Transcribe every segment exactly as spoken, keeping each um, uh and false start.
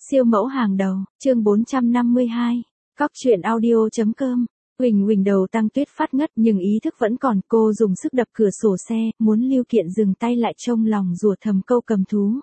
Siêu mẫu hàng đầu, chương bốn trăm năm mươi hai. Cóc truyện audio.com. Huỳnh Huỳnh đầu Tăng Tuyết phát ngất nhưng ý thức vẫn còn, cô dùng sức đập cửa sổ xe, muốn Lưu Kiện dừng tay lại, trong lòng rủa thầm câu cầm thú.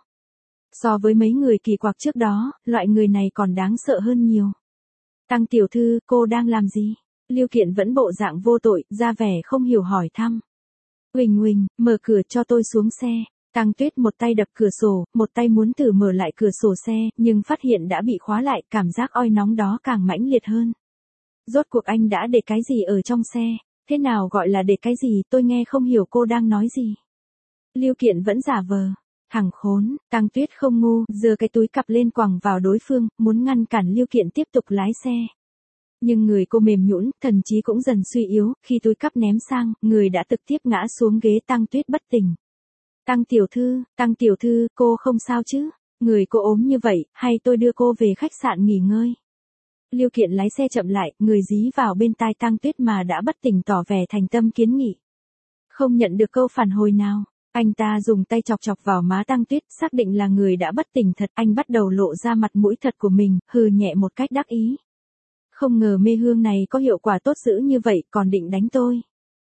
So với mấy người kỳ quặc trước đó, loại người này còn đáng sợ hơn nhiều. Tăng tiểu thư, cô đang làm gì? Lưu Kiện vẫn bộ dạng vô tội, ra vẻ không hiểu hỏi thăm. Huỳnh Huỳnh, mở cửa cho tôi xuống xe. Tăng Tuyết một tay đập cửa sổ, một tay muốn thử mở lại cửa sổ xe, nhưng phát hiện đã bị khóa lại, cảm giác oi nóng đó càng mãnh liệt hơn. Rốt cuộc anh đã để cái gì ở trong xe? Thế nào gọi là để cái gì, tôi nghe không hiểu cô đang nói gì. Lưu Kiện vẫn giả vờ. Thằng khốn, Tăng Tuyết không ngu, giơ cái túi cặp lên quẳng vào đối phương, muốn ngăn cản Lưu Kiện tiếp tục lái xe. Nhưng người cô mềm nhũn, thần trí cũng dần suy yếu, khi túi cắp ném sang, người đã trực tiếp ngã xuống ghế. Tăng Tuyết bất tỉnh. Tăng tiểu thư, Tăng tiểu thư, cô không sao chứ? Người cô ốm như vậy, hay tôi đưa cô về khách sạn nghỉ ngơi? Lưu Kiện lái xe chậm lại, người dí vào bên tai Tăng Tuyết mà đã bất tỉnh tỏ vẻ thành tâm kiến nghị. Không nhận được câu phản hồi nào, anh ta dùng tay chọc chọc vào má Tăng Tuyết, xác định là người đã bất tỉnh thật, anh bắt đầu lộ ra mặt mũi thật của mình, hừ nhẹ một cách đắc ý. Không ngờ mê hương này có hiệu quả tốt dữ như vậy, còn định đánh tôi.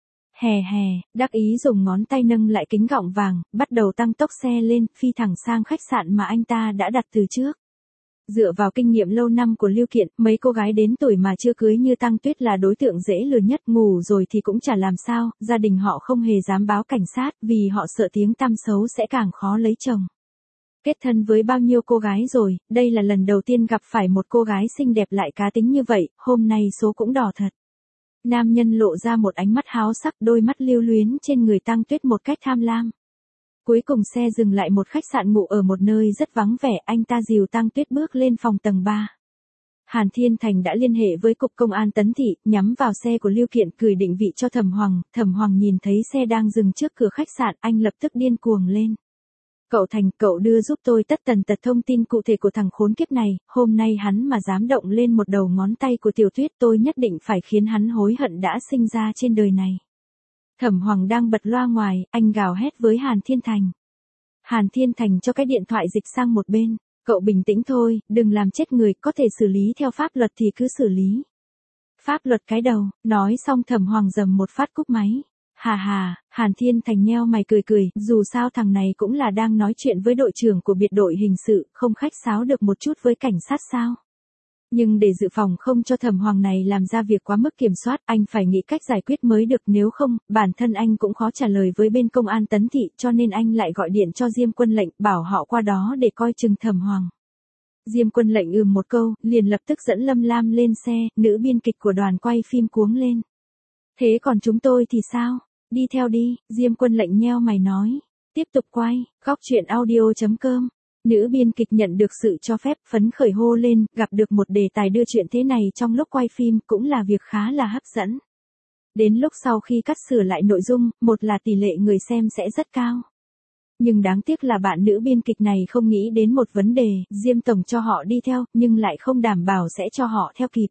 Hè hè, đắc ý dùng ngón tay nâng lại kính gọng vàng, bắt đầu tăng tốc xe lên, phi thẳng sang khách sạn mà anh ta đã đặt từ trước. Dựa vào kinh nghiệm lâu năm của Lưu Kiện, mấy cô gái đến tuổi mà chưa cưới như Tăng Tuyết là đối tượng dễ lừa nhất, ngủ rồi thì cũng chả làm sao, gia đình họ không hề dám báo cảnh sát, vì họ sợ tiếng tăm xấu sẽ càng khó lấy chồng. Kết thân với bao nhiêu cô gái rồi, đây là lần đầu tiên gặp phải một cô gái xinh đẹp lại cá tính như vậy, hôm nay số cũng đỏ thật. Nam nhân lộ ra một ánh mắt háo sắc, đôi mắt lưu luyến trên người Tăng Tuyết một cách tham lam. Cuối cùng xe dừng lại một khách sạn ngủ ở một nơi rất vắng vẻ, anh ta dìu Tăng Tuyết bước lên phòng tầng ba. Hàn Thiên Thành đã liên hệ với cục công an Tấn Thị, nhắm vào xe của Lưu Kiện gửi định vị cho Thẩm Hoàng, Thẩm Hoàng nhìn thấy xe đang dừng trước cửa khách sạn, anh lập tức điên cuồng lên. Cậu Thành, cậu đưa giúp tôi tất tần tật thông tin cụ thể của thằng khốn kiếp này, hôm nay hắn mà dám động lên một đầu ngón tay của Tiểu Tuyết, tôi nhất định phải khiến hắn hối hận đã sinh ra trên đời này. Thẩm Hoàng đang bật loa ngoài, anh gào hét với Hàn Thiên Thành. Hàn Thiên Thành cho cái điện thoại dịch sang một bên, cậu bình tĩnh thôi, đừng làm chết người, có thể xử lý theo pháp luật thì cứ xử lý. Pháp luật cái đầu, nói xong Thẩm Hoàng dầm một phát cúp máy. Hà hà, Hàn Thiên Thành nheo mày cười cười, dù sao thằng này cũng là đang nói chuyện với đội trưởng của biệt đội hình sự, không khách sáo được một chút với cảnh sát sao. Nhưng để dự phòng không cho Thẩm Hoàng này làm ra việc quá mức kiểm soát, anh phải nghĩ cách giải quyết mới được, nếu không, bản thân anh cũng khó trả lời với bên công an Tấn Thị, cho nên anh lại gọi điện cho Diêm Quân Lệnh, bảo họ qua đó để coi chừng Thẩm Hoàng. Diêm Quân Lệnh ừm một câu, liền lập tức dẫn Lâm Lam lên xe, nữ biên kịch của đoàn quay phim cuống lên. Thế còn chúng tôi thì sao? Đi theo đi, Diêm Quân Lệnh nheo mày nói. Tiếp tục quay, Cóc truyện audio.com. Nữ biên kịch nhận được sự cho phép, phấn khởi hô lên, gặp được một đề tài đưa chuyện thế này trong lúc quay phim cũng là việc khá là hấp dẫn. Đến lúc sau khi cắt sửa lại nội dung, một là tỷ lệ người xem sẽ rất cao. Nhưng đáng tiếc là bạn nữ biên kịch này không nghĩ đến một vấn đề, Diêm Tổng cho họ đi theo, nhưng lại không đảm bảo sẽ cho họ theo kịp.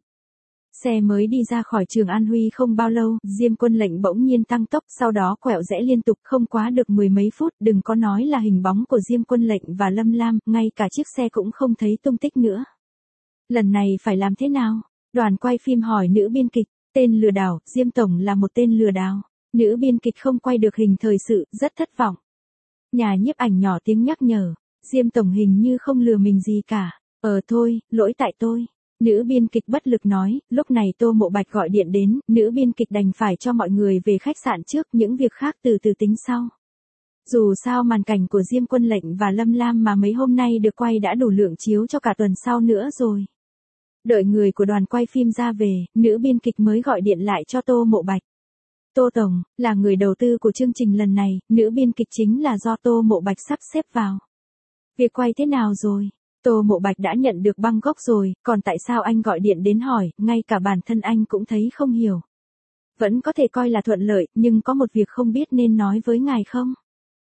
Xe mới đi ra khỏi trường An Huy không bao lâu, Diêm Quân Lệnh bỗng nhiên tăng tốc, sau đó quẹo rẽ liên tục, không quá được mười mấy phút, đừng có nói là hình bóng của Diêm Quân Lệnh và Lâm Lam, ngay cả chiếc xe cũng không thấy tung tích nữa. Lần này phải làm thế nào? Đoàn quay phim hỏi nữ biên kịch, tên lừa đảo, Diêm Tổng là một tên lừa đảo. Nữ biên kịch không quay được hình thời sự, rất thất vọng. Nhà nhiếp ảnh nhỏ tiếng nhắc nhở, Diêm Tổng hình như không lừa mình gì cả. Ờ thôi, lỗi tại tôi. Nữ biên kịch bất lực nói, lúc này Tô Mộ Bạch gọi điện đến, nữ biên kịch đành phải cho mọi người về khách sạn trước, những việc khác từ từ tính sau. Dù sao màn cảnh của Diêm Quân Lệnh và Lâm Lam mà mấy hôm nay được quay đã đủ lượng chiếu cho cả tuần sau nữa rồi. Đợi người của đoàn quay phim ra về, nữ biên kịch mới gọi điện lại cho Tô Mộ Bạch. Tô Tổng, là người đầu tư của chương trình lần này, nữ biên kịch chính là do Tô Mộ Bạch sắp xếp vào. Việc quay thế nào rồi? Tô Mộ Bạch đã nhận được băng gốc rồi, còn tại sao anh gọi điện đến hỏi, ngay cả bản thân anh cũng thấy không hiểu. Vẫn có thể coi là thuận lợi, nhưng có một việc không biết nên nói với ngài không?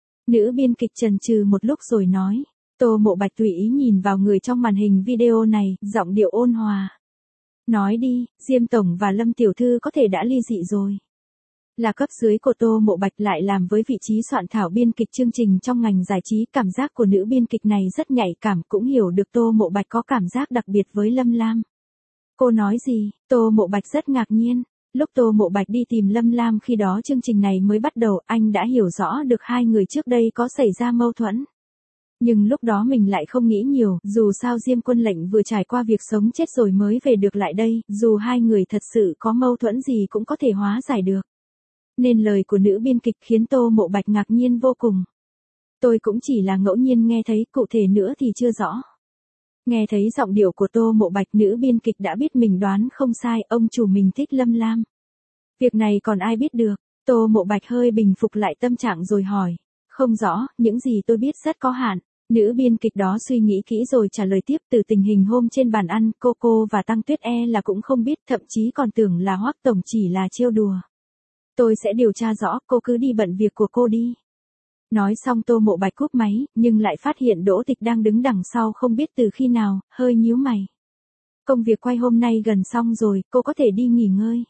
Nữ biên kịch chần chừ một lúc rồi nói. Tô Mộ Bạch tùy ý nhìn vào người trong màn hình video này, giọng điệu ôn hòa. Nói đi, Diêm Tổng và Lâm Tiểu Thư có thể đã ly dị rồi. Là cấp dưới của Tô Mộ Bạch lại làm với vị trí soạn thảo biên kịch chương trình trong ngành giải trí, cảm giác của nữ biên kịch này rất nhạy cảm, cũng hiểu được Tô Mộ Bạch có cảm giác đặc biệt với Lâm Lam. Cô nói gì? Tô Mộ Bạch rất ngạc nhiên. Lúc Tô Mộ Bạch đi tìm Lâm Lam khi đó chương trình này mới bắt đầu, anh đã hiểu rõ được hai người trước đây có xảy ra mâu thuẫn. Nhưng lúc đó mình lại không nghĩ nhiều, dù sao Diêm Quân Lệnh vừa trải qua việc sống chết rồi mới về được lại đây, dù hai người thật sự có mâu thuẫn gì cũng có thể hóa giải được. Nên lời của nữ biên kịch khiến Tô Mộ Bạch ngạc nhiên vô cùng. Tôi cũng chỉ là ngẫu nhiên nghe thấy, cụ thể nữa thì chưa rõ. Nghe thấy giọng điệu của Tô Mộ Bạch, nữ biên kịch đã biết mình đoán không sai, ông chủ mình thích Lâm Lam. Việc này còn ai biết được? Tô Mộ Bạch hơi bình phục lại tâm trạng rồi hỏi. Không rõ, những gì tôi biết rất có hạn. Nữ biên kịch đó suy nghĩ kỹ rồi trả lời tiếp, từ tình hình hôm trên bàn ăn, cô cô và Tăng Tuyết e là cũng không biết, thậm chí còn tưởng là Hoắc tổng chỉ là trêu đùa. Tôi sẽ điều tra rõ, cô cứ đi bận việc của cô đi. Nói xong Tô Mộ Bạch cúp máy, nhưng lại phát hiện Đỗ Tịch đang đứng đằng sau không biết từ khi nào, hơi nhíu mày. Công việc quay hôm nay gần xong rồi, cô có thể đi nghỉ ngơi.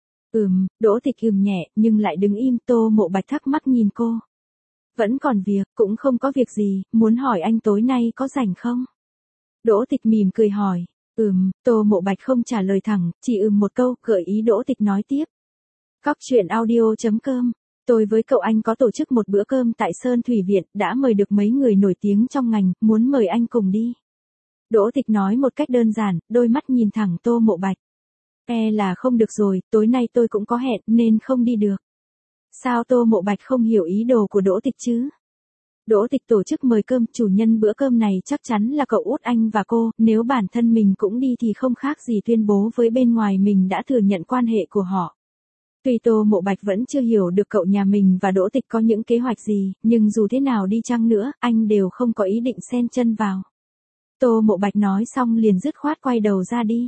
Ừm, Đỗ Tịch ừm nhẹ, nhưng lại đứng im. Tô Mộ Bạch thắc mắc nhìn cô. Vẫn còn việc, cũng không có việc gì, muốn hỏi anh tối nay có rảnh không? Đỗ Tịch mỉm cười hỏi. Ừm, Tô Mộ Bạch không trả lời thẳng, chỉ ừm một câu, gợi ý Đỗ Tịch nói tiếp. Cóc truyện audio chấm com. Tôi với cậu anh có tổ chức một bữa cơm tại Sơn Thủy Viện, đã mời được mấy người nổi tiếng trong ngành, muốn mời anh cùng đi. Đỗ Tịch nói một cách đơn giản, đôi mắt nhìn thẳng Tô Mộ Bạch. E là không được rồi, tối nay tôi cũng có hẹn, nên không đi được. Sao Tô Mộ Bạch không hiểu ý đồ của Đỗ Tịch chứ? Đỗ Tịch tổ chức mời cơm, chủ nhân bữa cơm này chắc chắn là cậu út anh và cô, nếu bản thân mình cũng đi thì không khác gì tuyên bố với bên ngoài mình đã thừa nhận quan hệ của họ. Tuy Tô Mộ Bạch vẫn chưa hiểu được cậu nhà mình và Đỗ Tịch có những kế hoạch gì, nhưng dù thế nào đi chăng nữa, anh đều không có ý định xen chân vào. Tô Mộ Bạch nói xong liền dứt khoát quay đầu ra đi.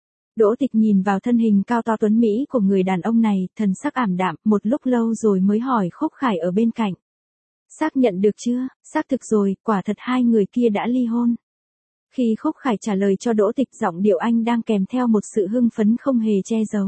Đỗ Tịch nhìn vào thân hình cao to tuấn mỹ của người đàn ông này, thần sắc ảm đạm, một lúc lâu rồi mới hỏi Khúc Khải ở bên cạnh. Xác nhận được chưa? Xác thực rồi, quả thật hai người kia đã ly hôn. Khi Khúc Khải trả lời cho Đỗ Tịch, giọng điệu anh đang kèm theo một sự hưng phấn không hề che giấu.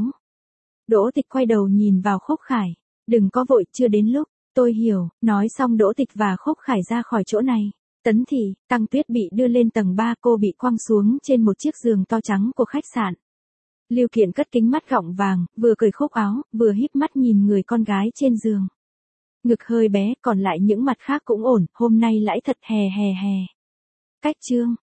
Đỗ Tịch quay đầu nhìn vào Khúc Khải. Đừng có vội, chưa đến lúc. Tôi hiểu. Nói xong Đỗ Tịch và Khúc Khải ra khỏi chỗ này. Tấn Thị, Tăng Tuyết bị đưa lên tầng ba, cô bị quăng xuống trên một chiếc giường to trắng của khách sạn. Lưu Kiện cất kính mắt gọng vàng, vừa cởi khúc áo, vừa híp mắt nhìn người con gái trên giường. Ngực hơi bé, còn lại những mặt khác cũng ổn, hôm nay lãi thật hè hè hè. Cách chương.